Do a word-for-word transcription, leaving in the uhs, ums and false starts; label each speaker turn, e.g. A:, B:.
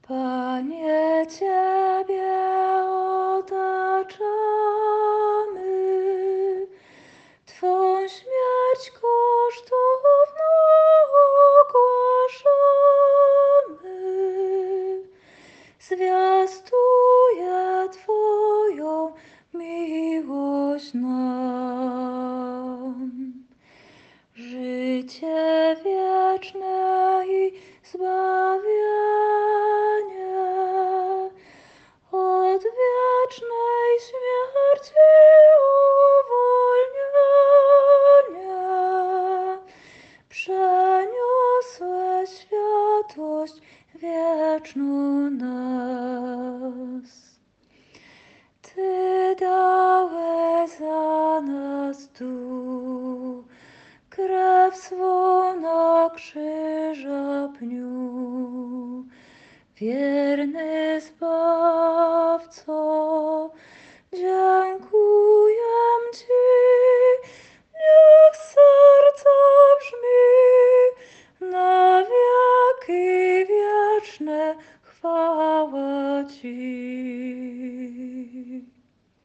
A: Panie, Ciebie otaczamy, Twą śmierć kosztowną ogłaszamy. Zwiastuje Twoją miłość nam. Życie wieczne i zbawienie od wiecznej śmierci uwolnienie przeniosłe światłość wieczną nas. Ty dałeś za nas tu krew swą na krzyża pniu. Wierny Zbawco, dziękuję Ci, niech z serca brzmi na wieki wieczne chwała Ci.